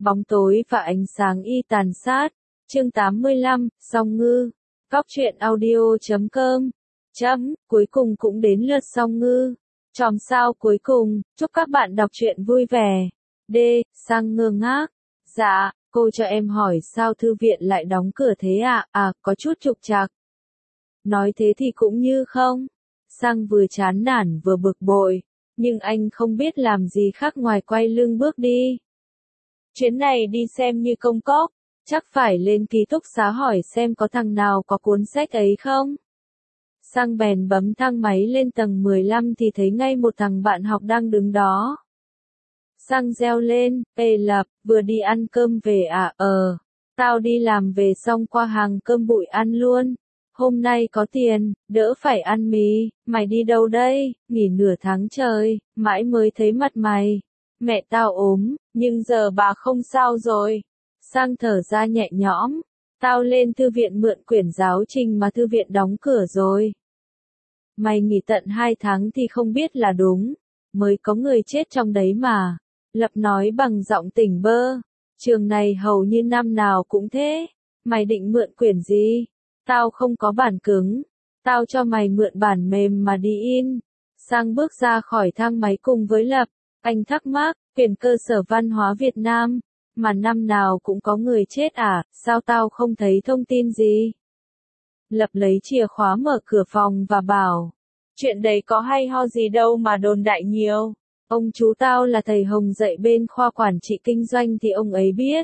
Bóng tối và ánh sáng y tàn sát. Chương 85, Song Ngư. Góc truyện audio.com. Cuối cùng cũng đến lượt Song Ngư. Chòm sao cuối cùng, chúc các bạn đọc truyện vui vẻ. Sang ngơ ngác. Dạ, cô cho em hỏi sao thư viện lại đóng cửa thế ạ? Có chút trục trặc. Nói thế thì cũng như không. Sang vừa chán nản vừa bực bội, nhưng anh không biết làm gì khác ngoài quay lưng bước đi. Chuyến này đi xem như công cốc, chắc phải lên ký túc xá hỏi xem có thằng nào có cuốn sách ấy không. Sang bèn bấm thang máy lên tầng 15 thì thấy ngay một thằng bạn học đang đứng đó. Sang reo lên, "Ê Lập, vừa đi ăn cơm về à?" Tao đi làm về xong qua hàng cơm bụi ăn luôn. Hôm nay có tiền, đỡ phải ăn mì. Mày đi đâu đây? Nghỉ nửa tháng trời, mãi mới thấy mặt mày. Mẹ tao ốm, nhưng giờ bà không sao rồi. Sang thở ra nhẹ nhõm. Tao lên thư viện mượn quyển giáo trình mà thư viện đóng cửa rồi. Mày nghỉ tận 2 tháng thì không biết là đúng. Mới có người chết trong đấy mà. Lập nói bằng giọng tỉnh bơ. Trường này hầu như năm nào cũng thế. Mày định mượn quyển gì? Tao không có bản cứng. Tao cho mày mượn bản mềm mà đi in. Sang bước ra khỏi thang máy cùng với Lập. Anh thắc mắc, quyển cơ sở văn hóa Việt Nam. Mà năm nào cũng có người chết à, sao tao không thấy thông tin gì? Lập lấy chìa khóa mở cửa phòng và bảo. Chuyện đấy có hay ho gì đâu mà đồn đại nhiều. Ông chú tao là thầy Hồng dạy bên khoa quản trị kinh doanh thì ông ấy biết.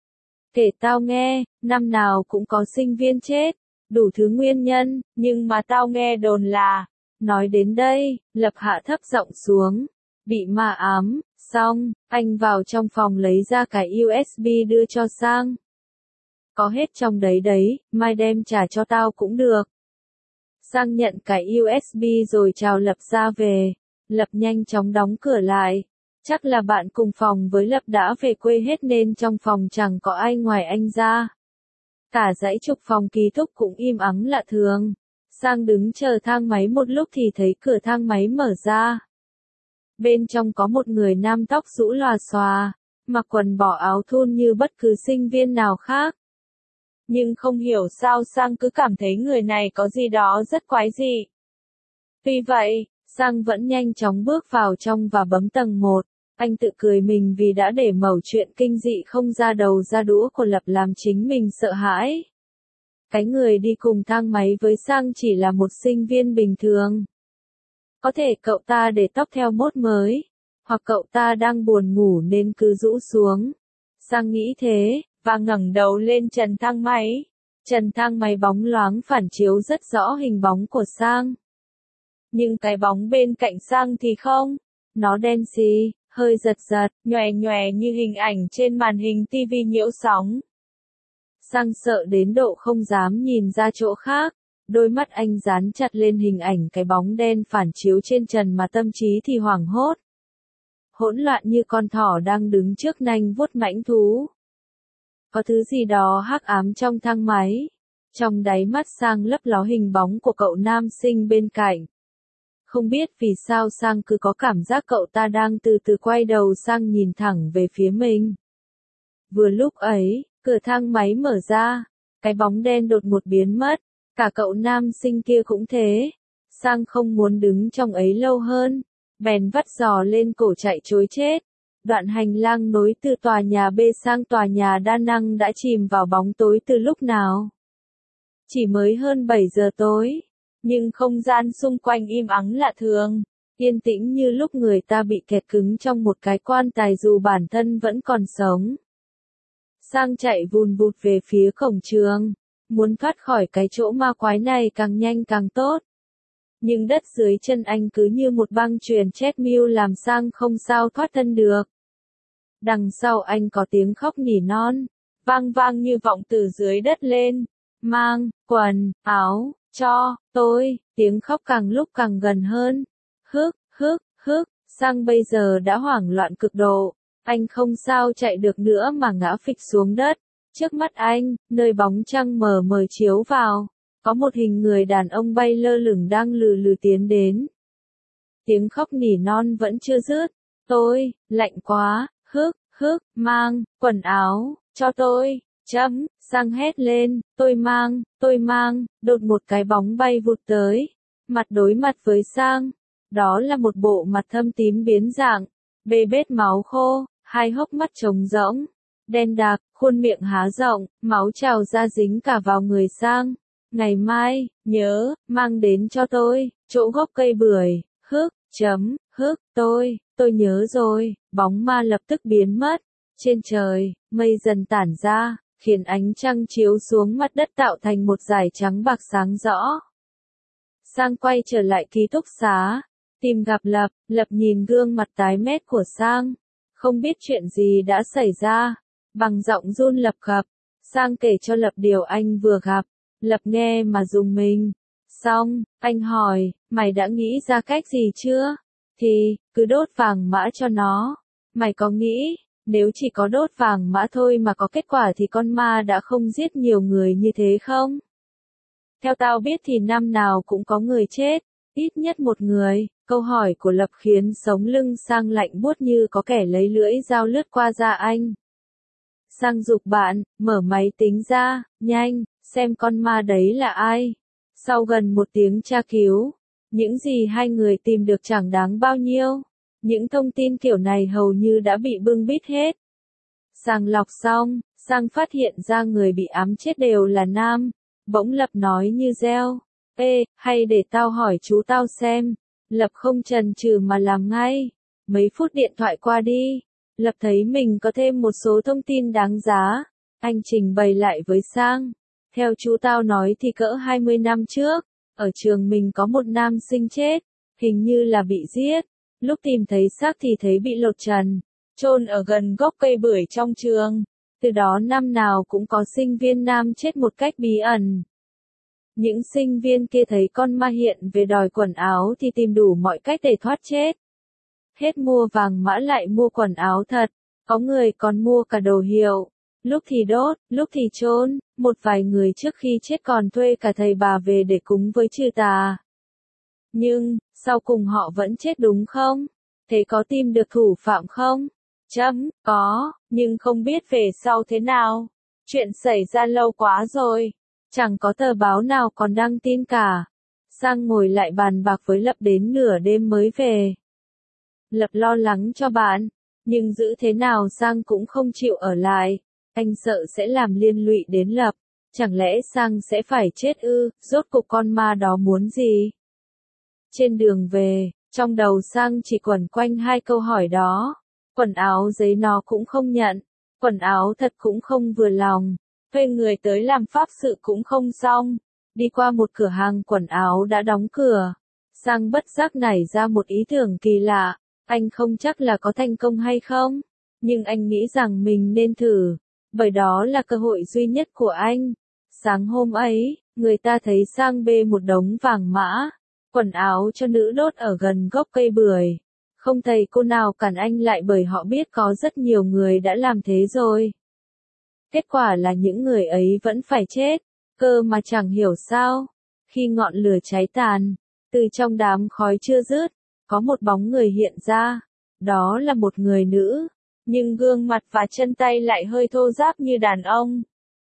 Kể tao nghe, năm nào cũng có sinh viên chết, đủ thứ nguyên nhân, nhưng mà tao nghe đồn là. Nói đến đây, Lập hạ thấp giọng xuống. Bị ma ám, xong, anh vào trong phòng lấy ra cái USB đưa cho Sang. Có hết trong đấy đấy, mai đem trả cho tao cũng được. Sang nhận cái USB rồi chào Lập ra về. Lập nhanh chóng đóng cửa lại. Chắc là bạn cùng phòng với Lập đã về quê hết nên trong phòng chẳng có ai ngoài anh ra. Cả dãy trục phòng ký túc cũng im ắng lạ thường. Sang đứng chờ thang máy một lúc thì thấy cửa thang máy mở ra. Bên trong có một người nam tóc rũ lòa xòa, mặc quần bỏ áo thun như bất cứ sinh viên nào khác. Nhưng không hiểu sao Sang cứ cảm thấy người này có gì đó rất quái dị. Tuy vậy, Sang vẫn nhanh chóng bước vào trong và bấm tầng 1. Anh tự cười mình vì đã để mẩu chuyện kinh dị không ra đầu ra đũa của Lập làm chính mình sợ hãi. Cái người đi cùng thang máy với Sang chỉ là một sinh viên bình thường. Có thể cậu ta để tóc theo mốt mới, hoặc cậu ta đang buồn ngủ nên cứ rũ xuống. Sang nghĩ thế, và ngẩng đầu lên trần thang máy. Trần thang máy bóng loáng phản chiếu rất rõ hình bóng của Sang. Nhưng cái bóng bên cạnh Sang thì không. Nó đen xì, hơi giật giật, nhòe nhòe như hình ảnh trên màn hình TV nhiễu sóng. Sang sợ đến độ không dám nhìn ra chỗ khác. Đôi mắt anh dán chặt lên hình ảnh cái bóng đen phản chiếu trên trần mà tâm trí thì hoảng hốt. Hỗn loạn như con thỏ đang đứng trước nanh vuốt mãnh thú. Có thứ gì đó hắc ám trong thang máy. Trong đáy mắt Sang lấp ló hình bóng của cậu nam sinh bên cạnh. Không biết vì sao Sang cứ có cảm giác cậu ta đang từ từ quay đầu sang nhìn thẳng về phía mình. Vừa lúc ấy, cửa thang máy mở ra. Cái bóng đen đột ngột biến mất. Cả cậu nam sinh kia cũng thế. Sang không muốn đứng trong ấy lâu hơn. Bèn vắt giò lên cổ chạy trối chết. Đoạn hành lang nối từ tòa nhà B sang tòa nhà đa năng đã chìm vào bóng tối từ lúc nào. Chỉ mới hơn 7 giờ tối. Nhưng không gian xung quanh im ắng lạ thường. Yên tĩnh như lúc người ta bị kẹt cứng trong một cái quan tài dù bản thân vẫn còn sống. Sang chạy vùn vụt về phía cổng trường. Muốn thoát khỏi cái chỗ ma quái này càng nhanh càng tốt. Nhưng đất dưới chân anh cứ như một băng chuyền treadmill làm Sang không sao thoát thân được. Đằng sau anh có tiếng khóc nỉ non, vang vang như vọng từ dưới đất lên. Mang, quần, áo, cho, tôi, tiếng khóc càng lúc càng gần hơn. Hức, Sang bây giờ đã hoảng loạn cực độ. Anh không sao chạy được nữa mà ngã phịch xuống đất. Trước mắt anh, nơi bóng trăng mờ mờ chiếu vào, có một hình người đàn ông bay lơ lửng đang lừ lừ tiến đến. Tiếng khóc nỉ non vẫn chưa dứt. Tôi, lạnh quá, mang, quần áo, cho tôi, Sang hét lên, tôi mang, đột một cái bóng bay vụt tới, mặt đối mặt với Sang. Đó là một bộ mặt thâm tím biến dạng, bê bết máu khô, hai hốc mắt trống rỗng, đen đặc, khuôn miệng há rộng, máu trào ra dính cả vào người Sang. Ngày mai, nhớ, mang đến cho tôi, chỗ gốc cây bưởi, tôi nhớ rồi, bóng ma lập tức biến mất. Trên trời, mây dần tản ra, khiến ánh trăng chiếu xuống mặt đất tạo thành một dải trắng bạc sáng rõ. Sang quay trở lại ký túc xá, tìm gặp Lập nhìn gương mặt tái mét của Sang, không biết chuyện gì đã xảy ra, bằng giọng run lập cập, Sang kể cho Lập điều anh vừa gặp, Lập nghe mà rùng mình. Xong, anh hỏi, mày đã nghĩ ra cách gì chưa? Thì, cứ đốt vàng mã cho nó. Mày có nghĩ, nếu chỉ có đốt vàng mã thôi mà có kết quả thì con ma đã không giết nhiều người như thế không? Theo tao biết thì năm nào cũng có người chết, ít nhất một người. Câu hỏi của Lập khiến sống lưng Sang lạnh buốt như có kẻ lấy lưỡi dao lướt qua da anh. Sang giục bạn, mở máy tính ra, nhanh, xem con ma đấy là ai. Sau gần một tiếng tra cứu, những gì hai người tìm được chẳng đáng bao nhiêu. Những thông tin kiểu này hầu như đã bị bưng bít hết. Sàng lọc xong, Sang phát hiện ra người bị ám chết đều là nam. Bỗng Lập nói như reo. Ê, hay để tao hỏi chú tao xem. Lập không chần chừ mà làm ngay. Mấy phút điện thoại qua đi. Lập thấy mình có thêm một số thông tin đáng giá. Anh trình bày lại với Sang. Theo chú tao nói thì cỡ 20 năm trước, ở trường mình có một nam sinh chết, hình như là bị giết. Lúc tìm thấy xác thì thấy bị lột trần, chôn ở gần gốc cây bưởi trong trường. Từ đó năm nào cũng có sinh viên nam chết một cách bí ẩn. Những sinh viên kia thấy con ma hiện về đòi quần áo thì tìm đủ mọi cách để thoát chết. Hết mua vàng mã lại mua quần áo thật, có người còn mua cả đồ hiệu. Lúc thì đốt, lúc thì chôn, một vài người trước khi chết còn thuê cả thầy bà về để cúng với trừ tà. Nhưng, sau cùng họ vẫn chết đúng không? Thế có tìm được thủ phạm không? Có, nhưng không biết về sau thế nào. Chuyện xảy ra lâu quá rồi. Chẳng có tờ báo nào còn đăng tin cả. Sang ngồi lại bàn bạc với Lập đến nửa đêm mới về. Lập lo lắng cho bạn, nhưng giữ thế nào Sang cũng không chịu ở lại. Anh sợ sẽ làm liên lụy đến Lập. Chẳng lẽ Sang sẽ phải chết ư? Rốt cuộc con ma đó muốn gì? Trên đường về, trong đầu Sang chỉ quẩn quanh hai câu hỏi đó. Quần áo giấy nó cũng không nhận. Quần áo thật cũng không vừa lòng. Thuê người tới làm pháp sự cũng không xong. Đi qua một cửa hàng quần áo đã đóng cửa. Sang bất giác nảy ra một ý tưởng kỳ lạ. Anh không chắc là có thành công hay không. Nhưng anh nghĩ rằng mình nên thử. Bởi đó là cơ hội duy nhất của anh. Sáng hôm ấy, người ta thấy Sang bê một đống vàng mã, quần áo cho nữ đốt ở gần gốc cây bưởi. Không thầy cô nào cản anh lại bởi họ biết có rất nhiều người đã làm thế rồi. Kết quả là những người ấy vẫn phải chết, cơ mà chẳng hiểu sao. Khi ngọn lửa cháy tàn, từ trong đám khói chưa dứt, có một bóng người hiện ra. Đó là một người nữ, nhưng gương mặt và chân tay lại hơi thô ráp như đàn ông.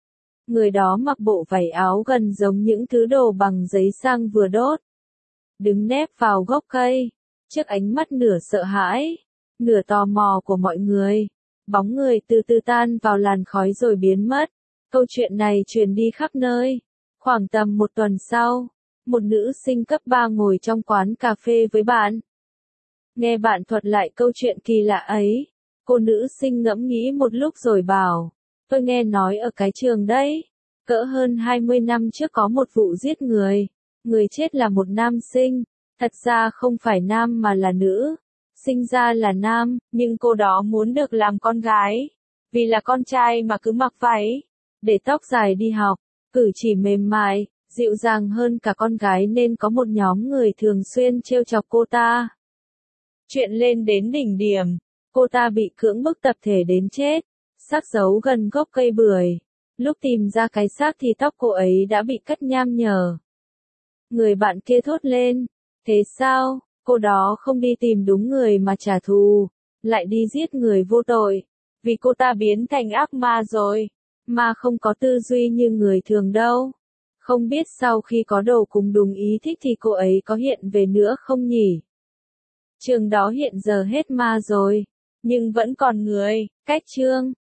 Người đó mặc bộ vải áo gần giống những thứ đồ bằng giấy Sang vừa đốt. Đứng nép vào gốc cây, trước ánh mắt nửa sợ hãi, nửa tò mò của mọi người. Bóng người từ từ tan vào làn khói rồi biến mất. Câu chuyện này truyền đi khắp nơi. Khoảng tầm một tuần sau, một nữ sinh cấp 3 ngồi trong quán cà phê với bạn. Nghe bạn thuật lại câu chuyện kỳ lạ ấy, cô nữ sinh ngẫm nghĩ một lúc rồi bảo, tôi nghe nói ở cái trường đấy, cỡ hơn 20 năm trước có một vụ giết người. Người chết là một nam sinh, thật ra không phải nam mà là nữ. Sinh ra là nam, nhưng cô đó muốn được làm con gái. Vì là con trai mà cứ mặc váy, để tóc dài đi học, cử chỉ mềm mại, dịu dàng hơn cả con gái nên có một nhóm người thường xuyên trêu chọc cô ta. Chuyện lên đến đỉnh điểm, cô ta bị cưỡng bức tập thể đến chết, xác giấu gần gốc cây bưởi. Lúc tìm ra cái xác thì tóc cô ấy đã bị cắt nham nhở. Người bạn kia thốt lên, thế sao, cô đó không đi tìm đúng người mà trả thù, lại đi giết người vô tội. Vì cô ta biến thành ác ma rồi. Ma không có tư duy như người thường đâu. Không biết sau khi có đồ cùng đúng ý thích thì cô ấy có hiện về nữa không nhỉ? Trường đó hiện giờ hết ma rồi. Nhưng vẫn còn người. Cách chương